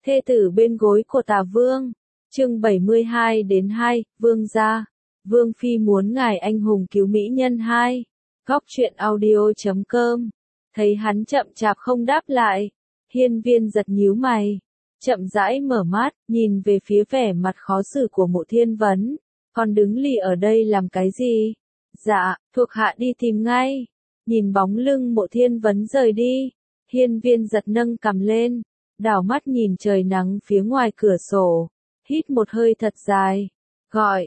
Thê tử bên gối của Tả Vương. Chương 72-2, Vương gia. Vương phi muốn ngài anh hùng cứu mỹ nhân 2. Góc truyện audio.com. Thấy hắn chậm chạp không đáp lại, Hiên Viên giật nhíu mày, chậm rãi mở mắt, nhìn về phía vẻ mặt khó xử của Mộ Thiên Vấn. Còn đứng lì ở đây làm cái gì? Dạ, thuộc hạ đi tìm ngay. Nhìn bóng lưng Mộ Thiên Vấn rời đi, Hiên Viên giật nâng cằm lên, đảo mắt nhìn trời nắng phía ngoài cửa sổ, hít một hơi thật dài, gọi,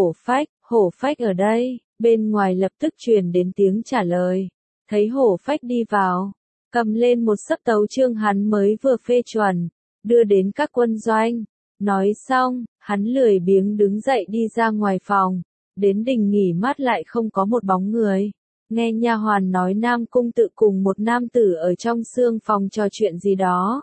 hổ phách ở đây. Bên ngoài lập tức truyền đến tiếng trả lời. Thấy hổ phách đi vào, cầm lên một xấp tấu chương hắn mới vừa phê chuẩn, đưa đến các quân doanh. Nói xong, hắn lười biếng đứng dậy đi ra ngoài phòng, đến đình nghỉ mát lại không có một bóng người. Nghe nha hoàn nói Nam Cung Tự cùng một nam tử ở trong xương phòng trò chuyện gì đó.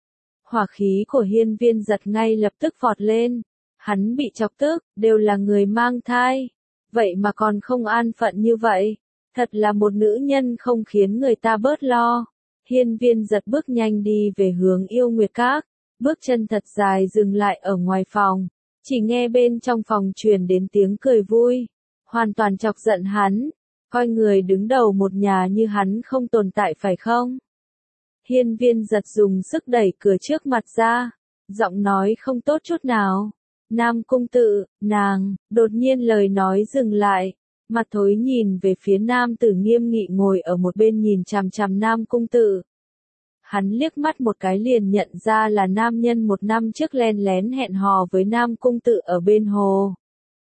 Hỏa khí của Hiên Viên giật ngay lập tức vọt lên. Hắn bị chọc tức, đều là người mang thai. Vậy mà còn không an phận như vậy. Thật là một nữ nhân không khiến người ta bớt lo. Hiên Viên giật bước nhanh đi về hướng Yêu Nguyệt Các. Bước chân thật dài dừng lại ở ngoài phòng. Chỉ nghe bên trong phòng truyền đến tiếng cười vui. Hoàn toàn chọc giận hắn. Coi người đứng đầu một nhà như hắn không tồn tại phải không? Hiên Viên giật dùng sức đẩy cửa trước mặt ra. Giọng nói không tốt chút nào. Nam Cung Tự, nàng, đột nhiên lời nói dừng lại. Mặt thối nhìn về phía nam tử nghiêm nghị ngồi ở một bên nhìn chằm chằm Nam Cung Tự. Hắn liếc mắt một cái liền nhận ra là nam nhân một năm trước len lén hẹn hò với Nam Cung Tự ở bên hồ.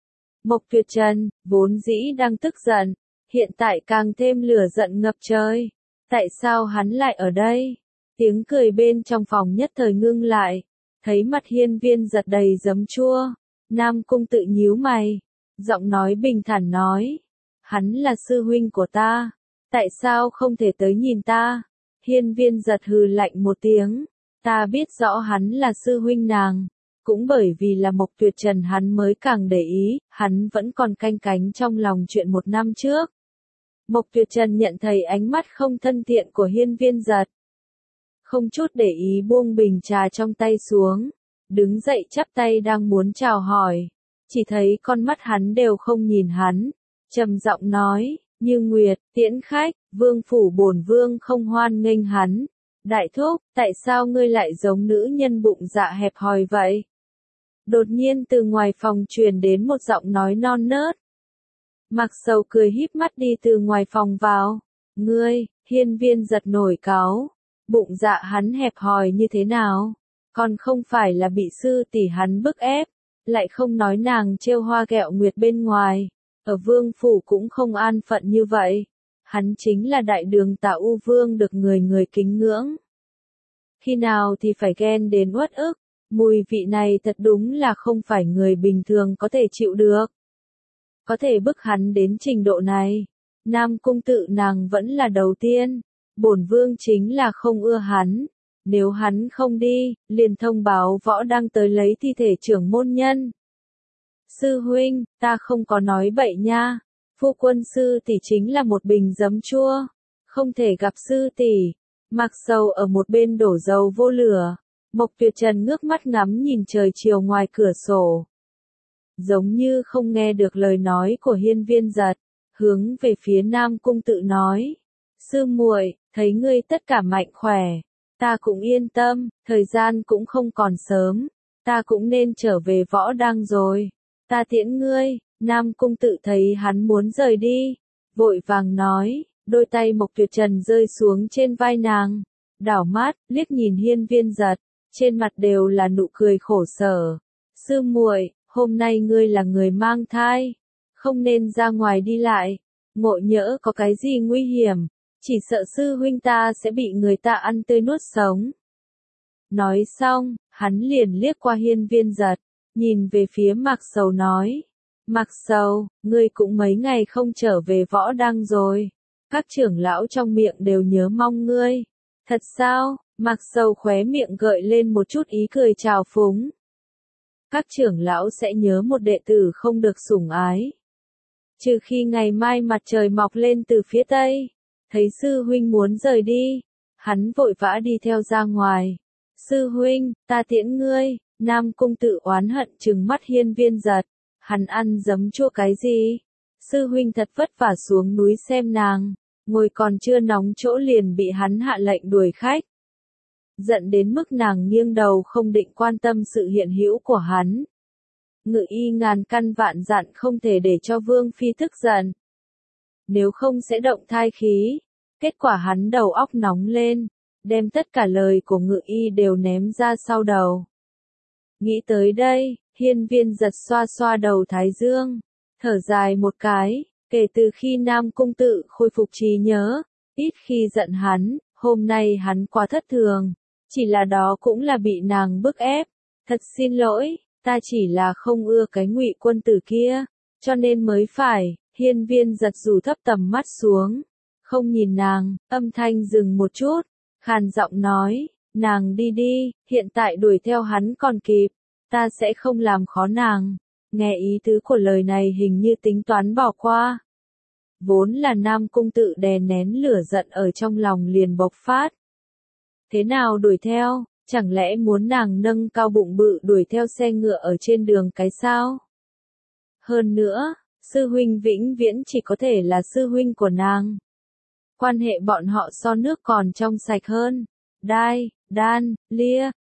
Mộc Tuyệt Trần, vốn dĩ đang tức giận, hiện tại càng thêm lửa giận ngập trời. Tại sao hắn lại ở đây? Tiếng cười bên trong phòng nhất thời ngưng lại. Thấy mặt Hiên Viên giật đầy giấm chua. Nam Cung Tự nhíu mày. Giọng nói bình thản nói. Hắn là sư huynh của ta. Tại sao không thể tới nhìn ta? Hiên Viên giật hừ lạnh một tiếng. Ta biết rõ hắn là sư huynh nàng. Cũng bởi vì là Mộc Tuyệt Trần hắn mới càng để ý. Hắn vẫn còn canh cánh trong lòng chuyện một năm trước. Mộc Tuyệt Trần nhận thấy ánh mắt không thân thiện của Hiên Viên giật. Không chút để ý buông bình trà trong tay xuống. Đứng dậy chắp tay đang muốn chào hỏi. Chỉ thấy con mắt hắn đều không nhìn hắn. Trầm giọng nói, Như Nguyệt, tiễn khách, vương phủ bổn vương không hoan nghênh hắn. Đại thúc, tại sao ngươi lại giống nữ nhân bụng dạ hẹp hòi vậy? Đột nhiên từ ngoài phòng truyền đến một giọng nói non nớt. Mặc Sầu cười híp mắt đi từ ngoài phòng vào. Ngươi, Hiên Viên giật nổi cáu. Bụng dạ hắn hẹp hòi như thế nào? Còn không phải là bị sư tỷ hắn bức ép. Lại không nói nàng trêu hoa ghẹo nguyệt bên ngoài. Ở vương phủ cũng không an phận như vậy. Hắn chính là đại đường Tả U Vương được người người kính ngưỡng. Khi nào thì phải ghen đến uất ức. Mùi vị này thật đúng là không phải người bình thường có thể chịu được. Có thể bức hắn đến trình độ này. Nam Cung Tự nàng vẫn là đầu tiên. Bổn vương chính là không ưa hắn. Nếu hắn không đi, liền thông báo Võ Đăng tới lấy thi thể trưởng môn nhân. Sư huynh, ta không có nói bậy nha. Phu quân sư tỷ chính là một bình giấm chua. Không thể gặp sư tỷ. Mặc Sầu ở một bên đổ dầu vô lửa. Mộc Tuyệt Trần ngước mắt ngắm nhìn trời chiều ngoài cửa sổ. Giống như không nghe được lời nói của Hiên Viên giật. Hướng về phía Nam Cung Tự nói. Sư muội, thấy ngươi tất cả mạnh khỏe. Ta cũng yên tâm, thời gian cũng không còn sớm. Ta cũng nên trở về Võ Đăng rồi. Ta tiễn ngươi. Nam Cung Tự thấy hắn muốn rời đi. Vội vàng nói, đôi tay Mộc Tuyệt Trần rơi xuống trên vai nàng. Đảo mắt, liếc nhìn Hiên Viên giật. Trên mặt đều là nụ cười khổ sở. Sư muội, hôm nay ngươi là người mang thai. Không nên ra ngoài đi lại. Ngộ nhỡ có cái gì nguy hiểm. Chỉ sợ sư huynh ta sẽ bị người ta ăn tươi nuốt sống. Nói xong, hắn liền liếc qua Hiên Viên giật. Nhìn về phía Mạc Sầu nói. Mạc Sầu, ngươi cũng mấy ngày không trở về Võ Đăng rồi. Các trưởng lão trong miệng đều nhớ mong ngươi. Thật sao? Mạc Sầu khóe miệng gợi lên một chút ý cười trào phúng. Các trưởng lão sẽ nhớ một đệ tử không được sủng ái. Trừ khi ngày mai mặt trời mọc lên từ phía tây. Thấy sư huynh muốn rời đi. Hắn vội vã đi theo ra ngoài. Sư huynh, ta tiễn ngươi. Nam Cung Tự oán hận trừng mắt Hiên Viên Giật. Hắn ăn giấm chua cái gì? Sư huynh thật vất vả xuống núi xem nàng, ngồi còn chưa nóng chỗ liền bị hắn hạ lệnh đuổi khách. Giận đến mức nàng nghiêng đầu không định quan tâm sự hiện hữu của hắn. Ngự y ngàn căn vạn dặn không thể để cho Vương Phi tức giận. Nếu không sẽ động thai khí. Kết quả hắn đầu óc nóng lên, đem tất cả lời của ngự y đều ném ra sau đầu. Nghĩ tới đây, Hiên Viên Giật xoa xoa đầu thái dương, thở dài một cái, kể từ khi Nam Cung Tự khôi phục trí nhớ, ít khi giận hắn, hôm nay hắn quá thất thường, chỉ là đó cũng là bị nàng bức ép, thật xin lỗi, ta chỉ là không ưa cái Ngụy Quân tử kia, cho nên mới phải. Hiên Viên Giật rủ thấp tầm mắt xuống, không nhìn nàng, âm thanh dừng một chút, khàn giọng nói, nàng đi đi, hiện tại đuổi theo hắn còn kịp, ta sẽ không làm khó nàng. Nghe ý tứ của lời này hình như tính toán bỏ qua. Vốn là Nam Cung Tự đè nén lửa giận ở trong lòng liền bộc phát. Thế nào đuổi theo, chẳng lẽ muốn nàng nâng cao bụng bự đuổi theo xe ngựa ở trên đường cái sao? Hơn nữa, sư huynh vĩnh viễn chỉ có thể là sư huynh của nàng. Quan hệ bọn họ so nước còn trong sạch hơn. Đai, đan, lia,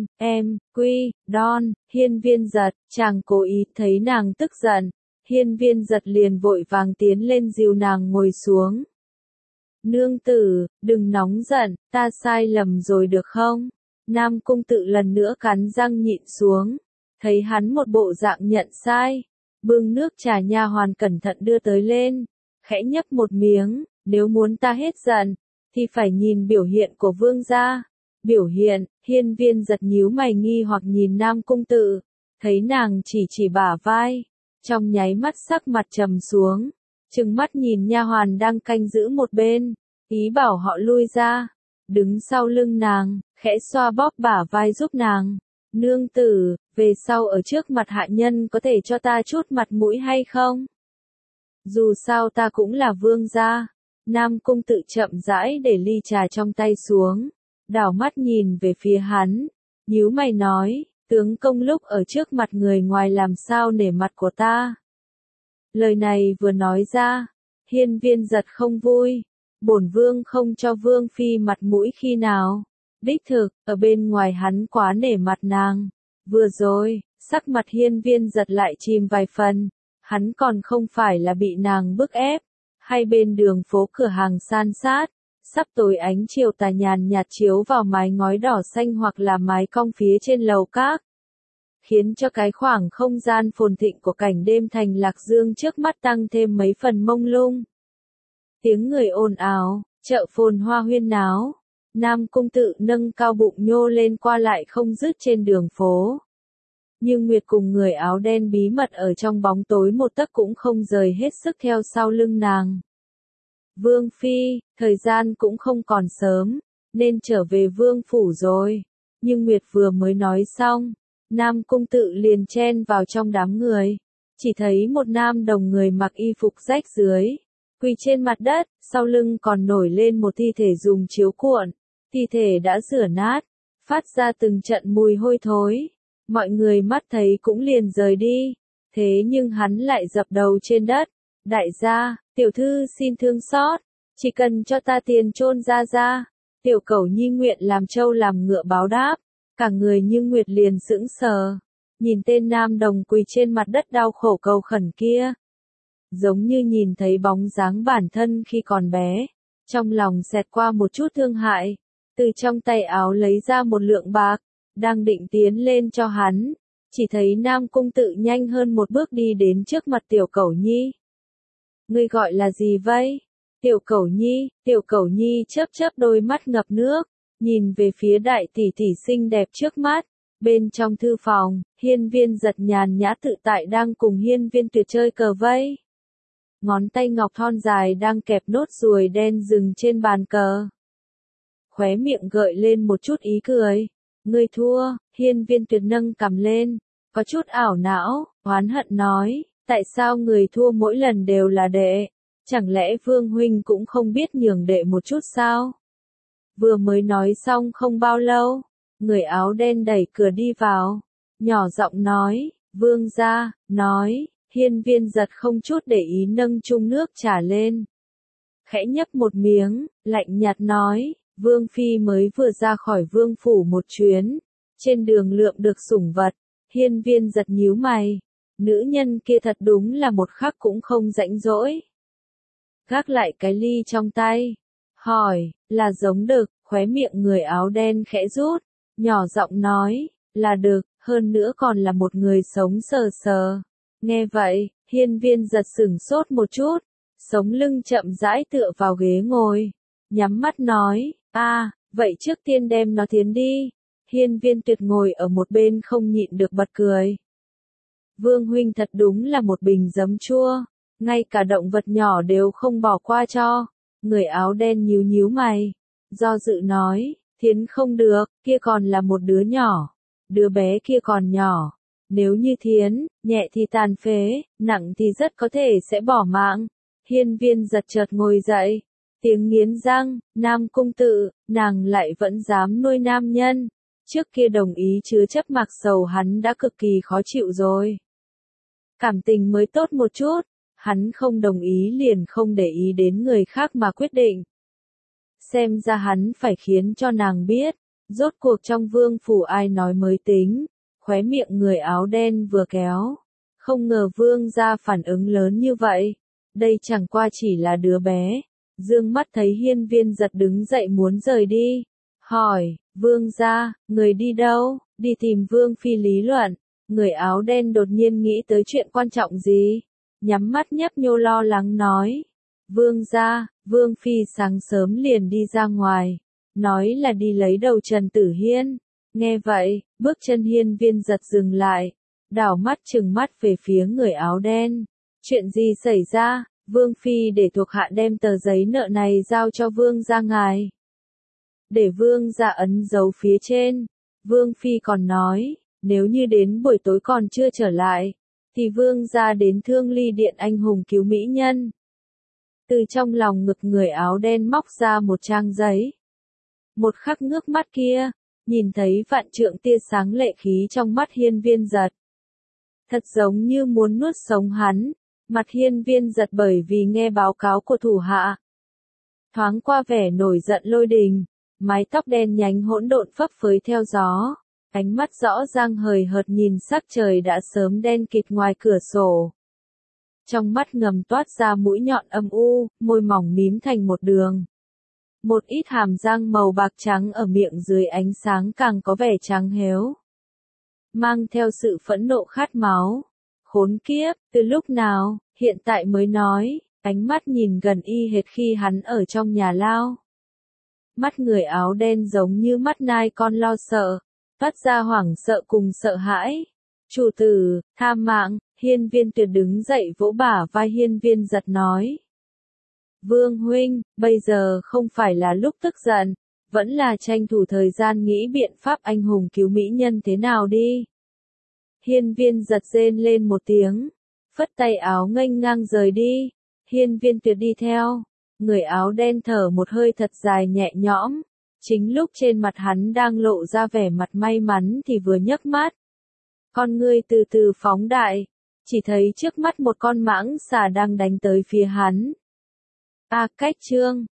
quy, đon, Hiên Viên Giật, chàng cố ý thấy nàng tức giận. Hiên Viên Giật liền vội vàng tiến lên dìu nàng ngồi xuống. Nương tử, đừng nóng giận, ta sai lầm rồi được không? Nam Cung Tự lần nữa cắn răng nhịn xuống. Thấy hắn một bộ dạng nhận sai. Bưng nước trà nha hoàn cẩn thận đưa tới lên. Khẽ nhấp một miếng, nếu muốn ta hết giận, thì phải nhìn biểu hiện của vương gia. Biểu hiện, Hiên Viên Giật nhíu mày nghi hoặc nhìn Nam Cung Tự, thấy nàng chỉ bả vai, trong nháy mắt sắc mặt trầm xuống, trừng mắt nhìn nha hoàn đang canh giữ một bên, ý bảo họ lui ra, đứng sau lưng nàng, khẽ xoa bóp bả vai giúp nàng. Nương tử, về sau ở trước mặt hạ nhân có thể cho ta chút mặt mũi hay không? Dù sao ta cũng là vương gia. Nam Cung Tự chậm rãi để ly trà trong tay xuống, đảo mắt nhìn về phía hắn, nhíu mày nói, tướng công lúc ở trước mặt người ngoài làm sao nể mặt của ta. Lời này vừa nói ra, Hiên Viên Giật không vui, bổn vương không cho vương phi mặt mũi khi nào. Đích thực, ở bên ngoài hắn quá nể mặt nàng. Vừa rồi, sắc mặt Hiên Viên Giật lại chìm vài phần, hắn còn không phải là bị nàng bức ép. Hai bên đường phố cửa hàng san sát, sắp tối ánh chiều tà nhàn nhạt chiếu vào mái ngói đỏ xanh hoặc là mái cong phía trên lầu các, khiến cho cái khoảng không gian phồn thịnh của cảnh đêm thành Lạc Dương trước mắt tăng thêm mấy phần mông lung. Tiếng người ồn ào, chợ phồn hoa huyên náo, Nam Cung Tự nâng cao bụng nhô lên qua lại không dứt trên đường phố. Nhưng Nguyệt cùng người áo đen bí mật ở trong bóng tối một tấc cũng không rời hết sức theo sau lưng nàng. Vương Phi, thời gian cũng không còn sớm, nên trở về vương phủ rồi. Nhưng Nguyệt vừa mới nói xong, Nam Cung Tự liền chen vào trong đám người. Chỉ thấy một nam đồng người mặc y phục rách rưới, quỳ trên mặt đất, sau lưng còn nổi lên một thi thể dùng chiếu cuộn. Thi thể đã rửa nát, phát ra từng trận mùi hôi thối. Mọi người mắt thấy cũng liền rời đi, thế nhưng hắn lại dập đầu trên đất. Đại gia, tiểu thư xin thương xót, chỉ cần cho ta tiền chôn ra ra. Tiểu Cẩu Nhi nguyện làm trâu làm ngựa báo đáp. Cả người như Nguyệt liền sững sờ, nhìn tên nam đồng quỳ trên mặt đất đau khổ cầu khẩn kia. Giống như nhìn thấy bóng dáng bản thân khi còn bé, trong lòng xẹt qua một chút thương hại, từ trong tay áo lấy ra một lượng bạc, đang định tiến lên cho hắn, chỉ thấy Nam Cung Tự nhanh hơn một bước đi đến trước mặt Tiểu Cẩu Nhi. Ngươi gọi là gì vậy? Tiểu Cẩu Nhi chớp chớp đôi mắt ngập nước, nhìn về phía đại tỷ tỷ xinh đẹp trước mắt. Bên trong thư phòng, Hiên Viên Giật nhàn nhã tự tại đang cùng Hiên Viên Tuyệt chơi cờ vây. Ngón tay ngọc thon dài đang kẹp nốt ruồi đen rừng trên bàn cờ. Khóe miệng gợi lên một chút ý cười. Ngươi thua, Hiên Viên Tuyệt nâng cằm lên, có chút ảo não, oán hận nói, tại sao người thua mỗi lần đều là đệ? Chẳng lẽ Vương huynh cũng không biết nhường đệ một chút sao? Vừa mới nói xong không bao lâu, Người áo đen đẩy cửa đi vào, nhỏ giọng nói, vương gia, nói, Hiên Viên Giật không chút để ý nâng chung nước trà lên. Khẽ nhấp một miếng, lạnh nhạt nói, Vương Phi mới vừa ra khỏi vương phủ một chuyến, trên đường lượm được sủng vật. Hiên Viên Giật nhíu mày, nữ nhân kia thật đúng là một khắc cũng không rãnh rỗi. Gác lại cái ly trong tay, hỏi, là giống đực, khóe miệng người áo đen khẽ rút, nhỏ giọng nói, là đực, hơn nữa còn là một người sống sờ sờ. Nghe vậy, Hiên Viên Giật sửng sốt một chút, sống lưng chậm rãi tựa vào ghế ngồi, nhắm mắt nói, vậy trước tiên đem nó tiến đi. Hiên Viên Tuyệt ngồi ở một bên không nhịn được bật cười. Vương huynh thật đúng là một bình giấm chua, ngay cả động vật nhỏ đều không bỏ qua cho. Người áo đen nhíu nhíu mày, do dự nói, thiến không được, kia còn là một đứa nhỏ, đứa bé kia còn nhỏ. Nếu như thiến, nhẹ thì tàn phế, nặng thì rất có thể sẽ bỏ mạng. Hiên Viên Giật chợt ngồi dậy, tiếng nghiến răng, Nam Cung Tự, nàng lại vẫn dám nuôi nam nhân. Trước kia đồng ý chứa chấp mặc sầu hắn đã cực kỳ khó chịu rồi. Cảm tình mới tốt một chút, hắn không đồng ý liền không để ý đến người khác mà quyết định. Xem ra hắn phải khiến cho nàng biết, rốt cuộc trong vương phủ ai nói mới tính. Khóe miệng người áo đen vừa kéo, không ngờ vương gia phản ứng lớn như vậy. Đây chẳng qua chỉ là đứa bé. Dương mắt thấy Hiên Viên Giật đứng dậy muốn rời đi, hỏi, vương gia, người đi đâu? Đi tìm Vương Phi lý luận. Người áo đen đột nhiên nghĩ tới chuyện quan trọng gì, nhắm mắt nhấp nhô lo lắng nói, vương gia, Vương Phi sáng sớm liền đi ra ngoài, nói là đi lấy đầu Trần Tử Hiên. Nghe vậy, bước chân Hiên Viên Giật dừng lại, đảo mắt trừng mắt về phía người áo đen. Chuyện gì xảy ra? Vương Phi để thuộc hạ đem tờ giấy nợ này giao cho vương gia ngài. Để vương gia ấn dấu phía trên. Vương Phi còn nói, nếu như đến buổi tối còn chưa trở lại, thì vương gia đến Thương Ly Điện anh hùng cứu mỹ nhân. Từ trong lòng ngực người áo đen móc ra một trang giấy. Một khắc ngước mắt kia, nhìn thấy vạn trượng tia sáng lệ khí trong mắt Hiên Viên Giật. Thật giống như muốn nuốt sống hắn. Mặt Hiên Viên Giật bởi vì nghe báo cáo của thủ hạ, thoáng qua vẻ nổi giận lôi đình, mái tóc đen nhánh hỗn độn phấp phới theo gió, ánh mắt rõ ràng hời hợt nhìn sắc trời đã sớm đen kịt ngoài cửa sổ. Trong mắt ngầm toát ra mũi nhọn âm u, môi mỏng mím thành một đường. Một ít hàm răng màu bạc trắng ở miệng dưới ánh sáng càng có vẻ trắng héo, mang theo sự phẫn nộ khát máu. Khốn kiếp, từ lúc nào, hiện tại mới nói, ánh mắt nhìn gần y hệt khi hắn ở trong nhà lao. Mắt người áo đen giống như mắt nai con lo sợ, phát ra hoảng sợ cùng sợ hãi. Chủ tử, tha mạng. Hiên Viên Tuyệt đứng dậy vỗ bả vai Hiên Viên Giật nói. Vương huynh, bây giờ không phải là lúc tức giận, vẫn là tranh thủ thời gian nghĩ biện pháp anh hùng cứu mỹ nhân thế nào đi. Hiên Viên Giật rên lên một tiếng, phất tay áo nghênh ngang rời đi. Hiên Viên Tuyệt đi theo, người áo đen thở một hơi thật dài nhẹ nhõm. Chính lúc trên mặt hắn đang lộ ra vẻ mặt may mắn thì vừa nhấc mắt, con ngươi từ từ phóng đại, chỉ thấy trước mắt một con mãng xà đang đánh tới phía hắn. Cách chương